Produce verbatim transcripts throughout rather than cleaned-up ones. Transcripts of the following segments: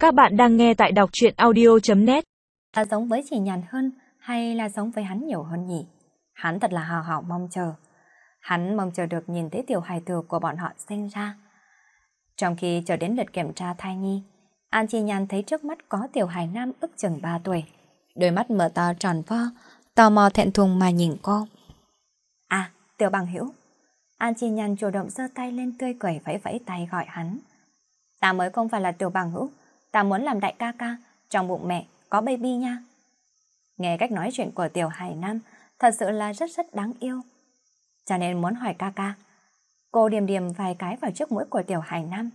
Các bạn đang nghe tại đọc truyện audio chấm net. Là giống với chị Nhàn hơn hay là giống với hắn nhiều hơn nhỉ? Hắn thật là hào hào mong chờ. Hắn mong chờ được nhìn thấy tiểu hài tử của bọn họ sinh ra. Trong khi chờ đến lượt kiểm tra thai nhi, An Chi Nhàn thấy trước mắt có tiểu hài nam ước chừng ba tuổi. Đôi mắt mở to tròn vo, tò mò thẹn thùng mà nhìn cô. À, tiểu bằng hữu. An Chi Nhàn chủ động giơ tay lên tươi cười vẫy vẫy tay gọi hắn. Ta mới không phải là tiểu bằng hữu, ta muốn làm đại ca ca, trong bụng mẹ có baby nha. Nghe cách nói chuyện của tiểu hài nam thật sự là rất rất đáng yêu. Cho nên muốn hỏi ca ca. Cô điềm điềm vài cái vào trước mũi của tiểu hài nam.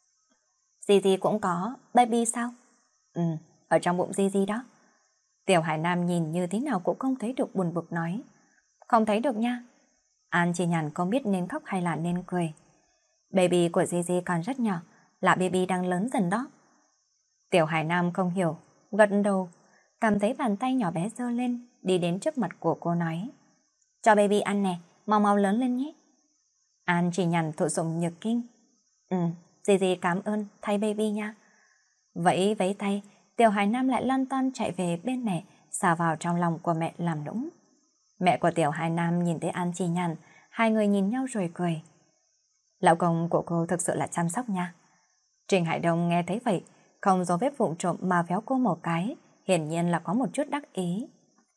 Di Di cũng có baby sao? Ừ, ở trong bụng Di Di đó. Tiểu hải nam nhìn như thế nào cũng không thấy được, buồn bực nói. Không thấy được nha. An Chi Nhàn không biết nên khóc hay là nên cười. Baby của Di Di còn rất nhỏ, là baby đang lớn dần đó. Tiểu hải nam không hiểu, gật đầu, cảm thấy bàn tay nhỏ bé giơ lên, đi đến trước mặt của cô nói. Cho baby ăn nè, mau mau lớn lên nhé. An Chi Nhàn thụ dụng nhược kinh. Ừ, Di Di cảm ơn, thay baby nha. Vẫy vẫy tay, tiểu hải nam lại lon ton chạy về bên mẹ, xà vào trong lòng của mẹ làm nũng. Mẹ của tiểu hải nam nhìn thấy An Chi Nhàn, hai người nhìn nhau rồi cười. Lão công của cô thực sự là chăm sóc nha. Trình Hải Đông nghe thấy vậy, không giấu vết vụng trộm mà véo cô một cái, hiển nhiên là có một chút đắc ý.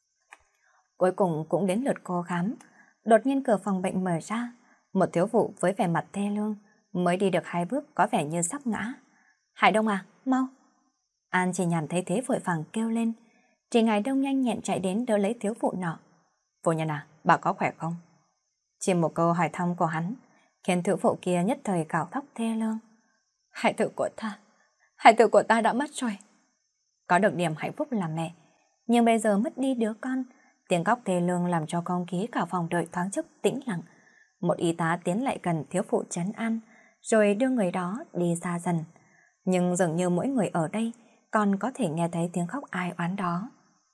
Cuối cùng cũng đến lượt cô khám, đột nhiên cửa phòng bệnh mở ra, một thiếu phụ với vẻ mặt thê lương, mới đi được hai bước có vẻ như sắp ngã. Hải Đông à, mau! An Chi Nhàn thấy thế vội vàng kêu lên. Trình Hải Đông nhanh nhẹn chạy đến đỡ lấy thiếu phụ nọ. Phu nhân à, bà có khỏe không? Chỉ một câu hỏi thăm của hắn khiến thiếu phụ kia nhất thời gào khóc thê lương. Hải tử của ta, hải tử của ta đã mất rồi. Có được điểm hạnh phúc là mẹ, nhưng bây giờ mất đi đứa con. Tiếng khóc thê lương làm cho không khí cả phòng đợi thoáng chốc tĩnh lặng. Một y tá tiến lại gần thiếu phụ trấn an, rồi đưa người đó đi xa dần. Nhưng dường như mỗi người ở đây còn có thể nghe thấy tiếng khóc ai oán đó.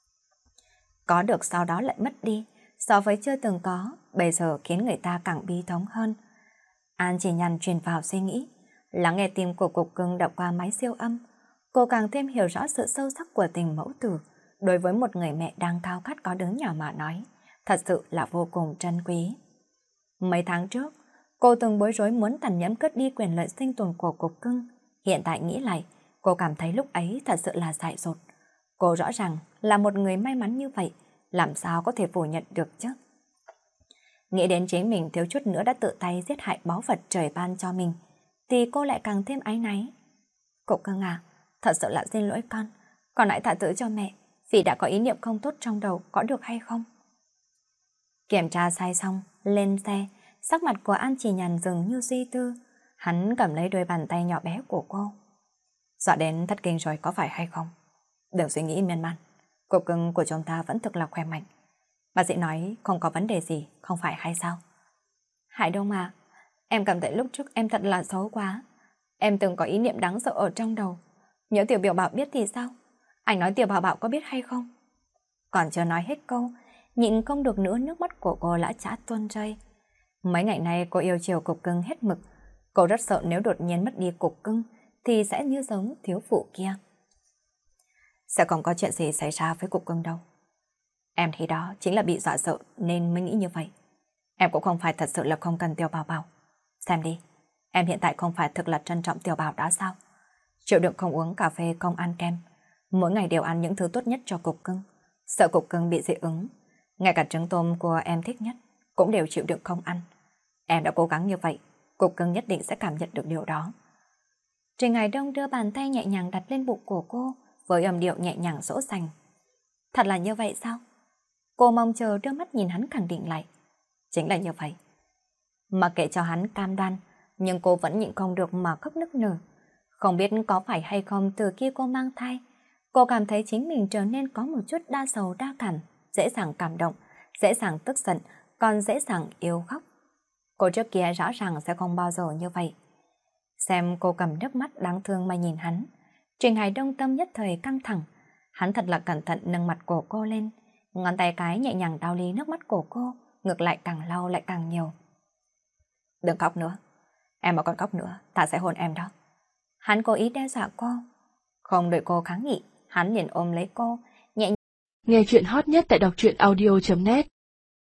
Có được sau đó lại mất đi, so với chưa từng có, bây giờ khiến người ta càng bi thống hơn. An Chi Nhàn truyền vào suy nghĩ, lắng nghe tim của cục cưng đọc qua máy siêu âm. Cô càng thêm hiểu rõ sự sâu sắc của tình mẫu tử. Đối với một người mẹ đang khao khát có đứa nhỏ mà nói, thật sự là vô cùng trân quý. Mấy tháng trước, cô từng bối rối muốn tàn nhẫn cướp đi quyền lợi sinh tồn của cục cưng. Hiện tại nghĩ lại, cô cảm thấy lúc ấy thật sự là dại dột. Cô rõ ràng là một người may mắn như vậy, làm sao có thể phủ nhận được chứ? Nghĩ đến chính mình thiếu chút nữa đã tự tay giết hại báu vật trời ban cho mình, thì cô lại càng thêm áy náy. Cục cưng à, thật sự là xin lỗi con, con hãy tha thứ cho mẹ, vì đã có ý niệm không tốt trong đầu, có được hay không? Kiểm tra sai xong, lên xe, sắc mặt của An Chi Nhàn dường như suy tư. Hắn cầm lấy đôi bàn tay nhỏ bé của cô. Dọa đến thất kinh rồi có phải hay không? Đừng suy nghĩ miên man, cục cưng của chúng ta vẫn thực là khỏe mạnh. Bác sĩ nói không có vấn đề gì, không phải hay sao? Hải Đông à, em cảm thấy lúc trước em thật là xấu quá. Em từng có ý niệm đáng sợ ở trong đầu. Nhớ tiểu biểu bảo biết thì sao? Anh nói tiểu bảo bảo có biết hay không? Còn chưa nói hết câu, nhịn không được nữa, nước mắt của cô đã chả tuôn rơi. Mấy ngày nay cô yêu chiều cục cưng hết mực. Cô rất sợ nếu đột nhiên mất đi cục cưng thì sẽ như giống thiếu phụ kia. Sẽ không có chuyện gì xảy ra với cục cưng đâu. Em thì đó chính là bị dọa sợ nên mới nghĩ như vậy. Em cũng không phải thật sự là không cần tiểu bảo bảo. Xem đi, em hiện tại không phải thực là trân trọng tiểu bảo đã sao? Chịu đựng không uống cà phê, không ăn kem. Mỗi ngày đều ăn những thứ tốt nhất cho cục cưng. Sợ cục cưng bị dị ứng. Ngay cả trứng tôm của em thích nhất cũng đều chịu đựng không ăn. Em đã cố gắng như vậy, cục cưng nhất định sẽ cảm nhận được điều đó. Trình Hải Đông đưa bàn tay nhẹ nhàng đặt lên bụng của cô với âm điệu nhẹ nhàng dỗ dành. Thật là như vậy sao? Cô mong chờ đưa mắt nhìn hắn khẳng định lại. Chính là như vậy. Mà kệ cho hắn cam đoan, nhưng cô vẫn nhịn không được mà khóc nức nở. Không biết có phải hay không, từ khi cô mang thai, cô cảm thấy chính mình trở nên có một chút đa sầu đa cảm, dễ dàng cảm động, dễ dàng tức giận, còn dễ dàng yêu khóc. Cô trước kia rõ ràng sẽ không bao giờ như vậy. Xem cô cầm nước mắt đáng thương mà nhìn hắn, Trình Hải Đông tâm nhất thời căng thẳng. Hắn thật là cẩn thận nâng mặt của cô lên, ngón tay cái nhẹ nhàng đao ly nước mắt của cô, ngược lại càng lau lại càng nhiều. Đừng khóc nữa, em mà còn khóc nữa, ta sẽ hôn em đó. Hắn cố ý đe dọa cô. Không đợi cô kháng nghị, hắn liền ôm lấy cô, nhẹ. Nghe chuyện hot nhất tại đọc truyện audio chấm net